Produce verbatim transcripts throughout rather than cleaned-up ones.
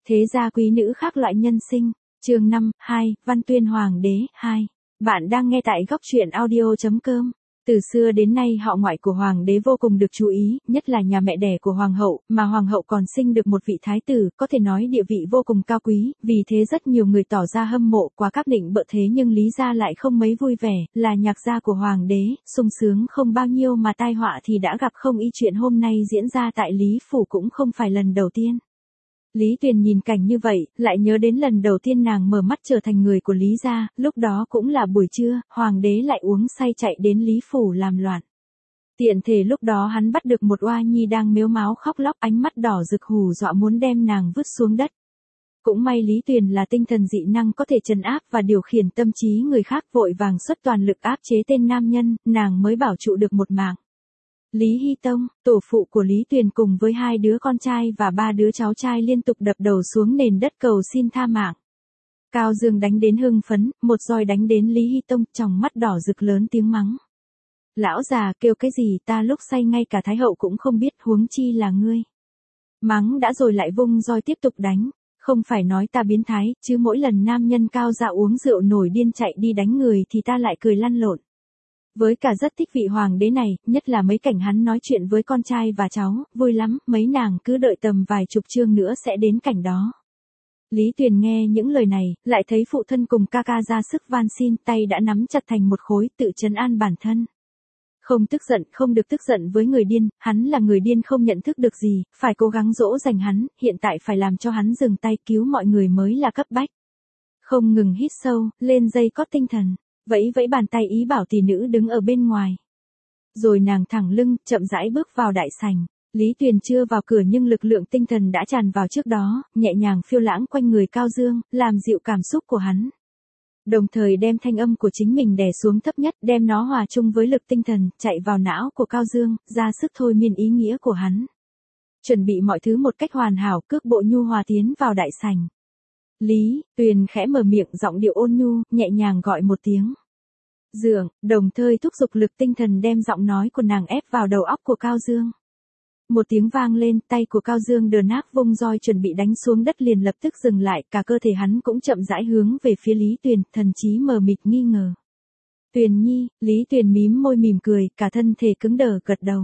Thế gia quý nữ khác loại nhân sinh, chương năm, hai, Văn Tuyên Hoàng đế, hai. Bạn đang nghe tại góc truyện audio chấm com. Từ xưa đến nay họ ngoại của hoàng đế vô cùng được chú ý, nhất là nhà mẹ đẻ của hoàng hậu, mà hoàng hậu còn sinh được một vị thái tử, có thể nói địa vị vô cùng cao quý, vì thế rất nhiều người tỏ ra hâm mộ quá các định bợ thế nhưng Lý gia lại không mấy vui vẻ, là nhạc gia của hoàng đế, sung sướng không bao nhiêu mà tai họa thì đã gặp không y chuyện hôm nay diễn ra tại Lý Phủ cũng không phải lần đầu tiên. Lý Tuyền nhìn cảnh như vậy, lại nhớ đến lần đầu tiên nàng mở mắt trở thành người của Lý gia, lúc đó cũng là buổi trưa, hoàng đế lại uống say chạy đến Lý Phủ làm loạn. Tiện thể lúc đó hắn bắt được một oa nhi đang mếu máo khóc lóc ánh mắt đỏ rực hù dọa muốn đem nàng vứt xuống đất. Cũng may Lý Tuyền là tinh thần dị năng có thể trấn áp và điều khiển tâm trí người khác vội vàng xuất toàn lực áp chế tên nam nhân, nàng mới bảo trụ được một mạng. Lý Hy Tông, tổ phụ của Lý Tuyền cùng với hai đứa con trai và ba đứa cháu trai liên tục đập đầu xuống nền đất cầu xin tha mạng. Cao Dương đánh đến hưng phấn, một roi đánh đến Lý Hy Tông, tròng mắt đỏ rực lớn tiếng mắng. Lão già kêu cái gì ta lúc say ngay cả Thái hậu cũng không biết huống chi là ngươi. Mắng đã rồi lại vung roi tiếp tục đánh, không phải nói ta biến thái, chứ mỗi lần nam nhân cao dạ uống rượu nổi điên chạy đi đánh người thì ta lại cười lăn lộn. Với cả rất thích vị hoàng đế này, nhất là mấy cảnh hắn nói chuyện với con trai và cháu, vui lắm, mấy nàng cứ đợi tầm vài chục chương nữa sẽ đến cảnh đó. Lý Tuyền nghe những lời này, lại thấy phụ thân cùng ca ca ra sức van xin, tay đã nắm chặt thành một khối, tự trấn an bản thân. Không tức giận, không được tức giận với người điên, hắn là người điên không nhận thức được gì, phải cố gắng dỗ dành hắn, hiện tại phải làm cho hắn dừng tay cứu mọi người mới là cấp bách. Không ngừng hít sâu, lên dây cót tinh thần. Vẫy vẫy bàn tay ý bảo tỷ nữ đứng ở bên ngoài. Rồi nàng thẳng lưng, chậm rãi bước vào đại sảnh. Lý Tuyền chưa vào cửa nhưng lực lượng tinh thần đã tràn vào trước đó, nhẹ nhàng phiêu lãng quanh người Cao Dương, làm dịu cảm xúc của hắn. Đồng thời đem thanh âm của chính mình đè xuống thấp nhất, đem nó hòa chung với lực tinh thần, chạy vào não của Cao Dương, ra sức thôi miên ý nghĩa của hắn. Chuẩn bị mọi thứ một cách hoàn hảo, cước bộ nhu hòa tiến vào đại sảnh. Lý Tuyền khẽ mở miệng giọng điệu ôn nhu, nhẹ nhàng gọi một tiếng. Dượng, đồng thời thúc giục lực tinh thần đem giọng nói của nàng ép vào đầu óc của Cao Dương. Một tiếng vang lên, tay của Cao Dương đờ nát vung roi chuẩn bị đánh xuống đất liền lập tức dừng lại, cả cơ thể hắn cũng chậm rãi hướng về phía Lý Tuyền, thần trí mờ mịt nghi ngờ. Tuyền nhi, Lý Tuyền mím môi mỉm cười, cả thân thể cứng đờ gật đầu.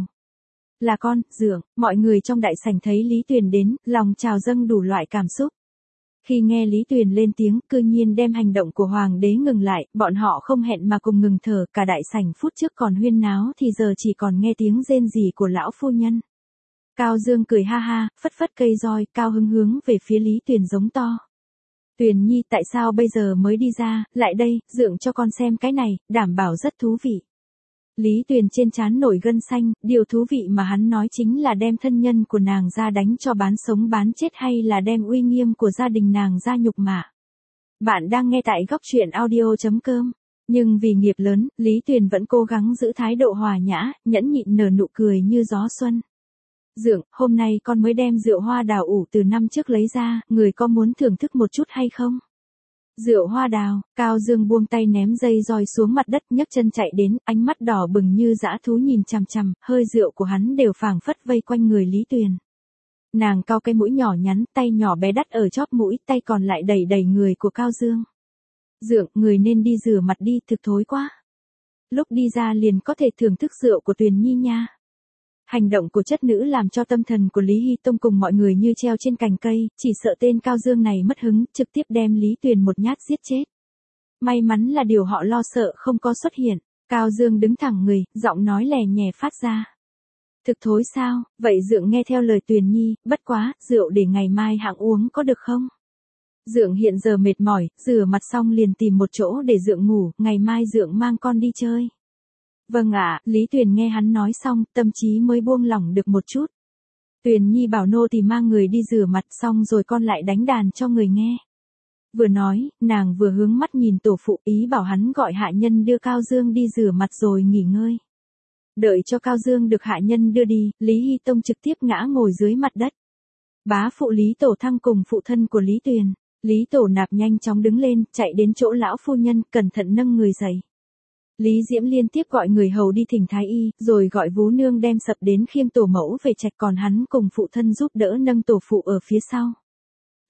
Là con, dượng, mọi người trong đại sảnh thấy Lý Tuyền đến, lòng trào dâng đủ loại cảm xúc. Khi nghe Lý Tuyền lên tiếng, cư nhiên đem hành động của hoàng đế ngừng lại, bọn họ không hẹn mà cùng ngừng thở, cả đại sảnh phút trước còn huyên náo thì giờ chỉ còn nghe tiếng rên rỉ của lão phu nhân. Cao Dương cười ha ha, phất phất cây roi, cao hứng hướng về phía Lý Tuyền giống to. Tuyền nhi tại sao bây giờ mới đi ra, lại đây, dượng cho con xem cái này, đảm bảo rất thú vị. Lý Tuyền trên trán nổi gân xanh, điều thú vị mà hắn nói chính là đem thân nhân của nàng ra đánh cho bán sống bán chết hay là đem uy nghiêm của gia đình nàng ra nhục mạ. Bạn đang nghe tại góc truyện audio chấm com. Nhưng vì nghiệp lớn, Lý Tuyền vẫn cố gắng giữ thái độ hòa nhã, nhẫn nhịn nở nụ cười như gió xuân. Dượng, hôm nay con mới đem rượu hoa đào ủ từ năm trước lấy ra, người có muốn thưởng thức một chút hay không? Rượu hoa đào, Cao Dương buông tay ném dây roi xuống mặt đất nhấc chân chạy đến, ánh mắt đỏ bừng như dã thú nhìn chằm chằm, hơi rượu của hắn đều phảng phất vây quanh người Lý Tuyền. Nàng cau cái mũi nhỏ nhắn, tay nhỏ bé đắt ở chóp mũi, tay còn lại đẩy đẩy người của Cao Dương. Dượng, người nên đi rửa mặt đi, thực thối quá. Lúc đi ra liền có thể thưởng thức rượu của Tuyền nhi nha. Hành động của chất nữ làm cho tâm thần của Lý Hy Tông cùng mọi người như treo trên cành cây, chỉ sợ tên Cao Dương này mất hứng, trực tiếp đem Lý Tuyền một nhát giết chết. May mắn là điều họ lo sợ không có xuất hiện, Cao Dương đứng thẳng người, giọng nói lè nhè phát ra. Thực thối sao, vậy dượng nghe theo lời Tuyền nhi, bất quá, rượu để ngày mai hạng uống có được không? Dượng hiện giờ mệt mỏi, rửa mặt xong liền tìm một chỗ để dượng ngủ, ngày mai dượng mang con đi chơi. Vâng ạ, Lý Tuyền nghe hắn nói xong, tâm trí mới buông lỏng được một chút. Tuyền nhi bảo nô thì mang người đi rửa mặt xong rồi con lại đánh đàn cho người nghe. Vừa nói, nàng vừa hướng mắt nhìn tổ phụ ý bảo hắn gọi hạ nhân đưa Cao Dương đi rửa mặt rồi nghỉ ngơi. Đợi cho Cao Dương được hạ nhân đưa đi, Lý Hy Tông trực tiếp ngã ngồi dưới mặt đất. Bá phụ Lý Tổ Thăng cùng phụ thân của Lý Tuyền, Lý Tổ Nạp nhanh chóng đứng lên, chạy đến chỗ lão phu nhân, cẩn thận nâng người dậy. Lý Diễm liên tiếp gọi người hầu đi thỉnh thái y, rồi gọi vú nương đem sập đến khiêng tổ mẫu về trạch, còn hắn cùng phụ thân giúp đỡ nâng tổ phụ ở phía sau.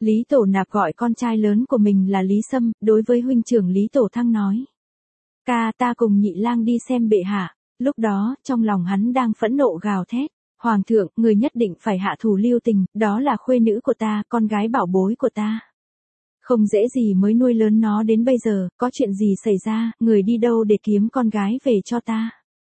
Lý Tổ Nạp gọi con trai lớn của mình là Lý Sâm, đối với huynh trưởng Lý Tổ Thăng nói. Ca, ta cùng nhị lang đi xem bệ hạ. Lúc đó, trong lòng hắn đang phẫn nộ gào thét. Hoàng thượng, người nhất định phải hạ thủ lưu tình, đó là khuê nữ của ta, con gái bảo bối của ta. Không dễ gì mới nuôi lớn nó đến bây giờ, có chuyện gì xảy ra, người đi đâu để kiếm con gái về cho ta.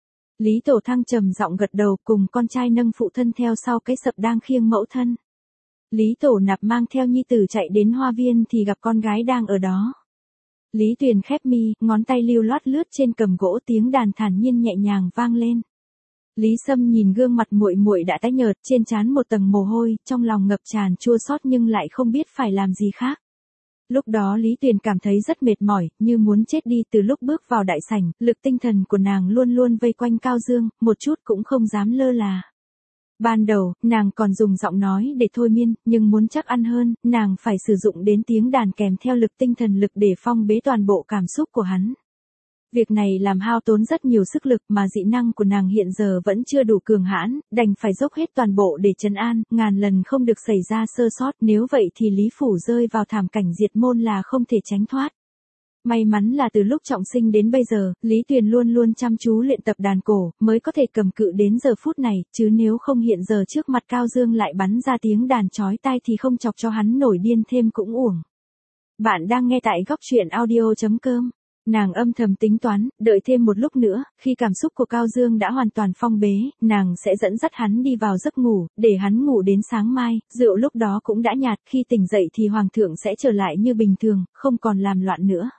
Lý Tổ Thăng trầm giọng gật đầu, cùng con trai nâng phụ thân theo sau cái sập đang khiêng mẫu thân. Lý Tổ Nạp mang theo nhi tử chạy đến hoa viên thì gặp con gái đang ở đó. Lý Tuyền khép mi, ngón tay lưu loát lướt trên cầm gỗ, tiếng đàn thản nhiên nhẹ nhàng vang lên. Lý Sâm nhìn gương mặt muội muội đã tái nhợt, trên trán một tầng mồ hôi, trong lòng ngập tràn chua xót nhưng lại không biết phải làm gì khác. Lúc đó Lý Tuyền cảm thấy rất mệt mỏi, như muốn chết đi. Từ lúc bước vào đại sảnh, lực tinh thần của nàng luôn luôn vây quanh Cao Dương, một chút cũng không dám lơ là. Ban đầu, nàng còn dùng giọng nói để thôi miên, nhưng muốn chắc ăn hơn, nàng phải sử dụng đến tiếng đàn kèm theo lực tinh thần lực để phong bế toàn bộ cảm xúc của hắn. Việc này làm hao tốn rất nhiều sức lực mà dị năng của nàng hiện giờ vẫn chưa đủ cường hãn, đành phải dốc hết toàn bộ để trấn an, ngàn lần không được xảy ra sơ sót, nếu vậy thì Lý Phủ rơi vào thảm cảnh diệt môn là không thể tránh thoát. May mắn là từ lúc trọng sinh đến bây giờ, Lý Tuyền luôn luôn chăm chú luyện tập đàn cổ, mới có thể cầm cự đến giờ phút này, chứ nếu không hiện giờ trước mặt Cao Dương lại bắn ra tiếng đàn chói tai thì không chọc cho hắn nổi điên thêm cũng uổng. Bạn đang nghe tại góc truyện audio chấm com. Nàng âm thầm tính toán, đợi thêm một lúc nữa, khi cảm xúc của Cao Dương đã hoàn toàn phong bế, nàng sẽ dẫn dắt hắn đi vào giấc ngủ, để hắn ngủ đến sáng mai, rượu lúc đó cũng đã nhạt, khi tỉnh dậy thì Hoàng thượng sẽ trở lại như bình thường, không còn làm loạn nữa.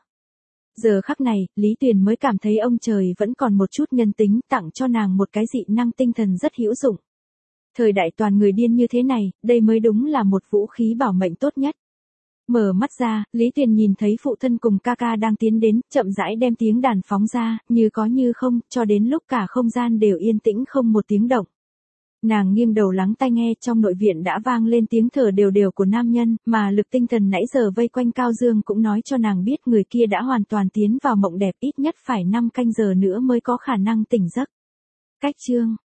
Giờ khắc này, Lý Tuyền mới cảm thấy ông trời vẫn còn một chút nhân tính, tặng cho nàng một cái dị năng tinh thần rất hữu dụng. Thời đại toàn người điên như thế này, đây mới đúng là một vũ khí bảo mệnh tốt nhất. Mở mắt ra, Lý Tuyền nhìn thấy phụ thân cùng ca ca đang tiến đến, chậm rãi đem tiếng đàn phóng ra, như có như không, cho đến lúc cả không gian đều yên tĩnh không một tiếng động. Nàng nghiêng đầu lắng tai nghe, trong nội viện đã vang lên tiếng thở đều đều của nam nhân, mà lực tinh thần nãy giờ vây quanh Cao Dương cũng nói cho nàng biết người kia đã hoàn toàn tiến vào mộng đẹp, ít nhất phải năm canh giờ nữa mới có khả năng tỉnh giấc. Cách chương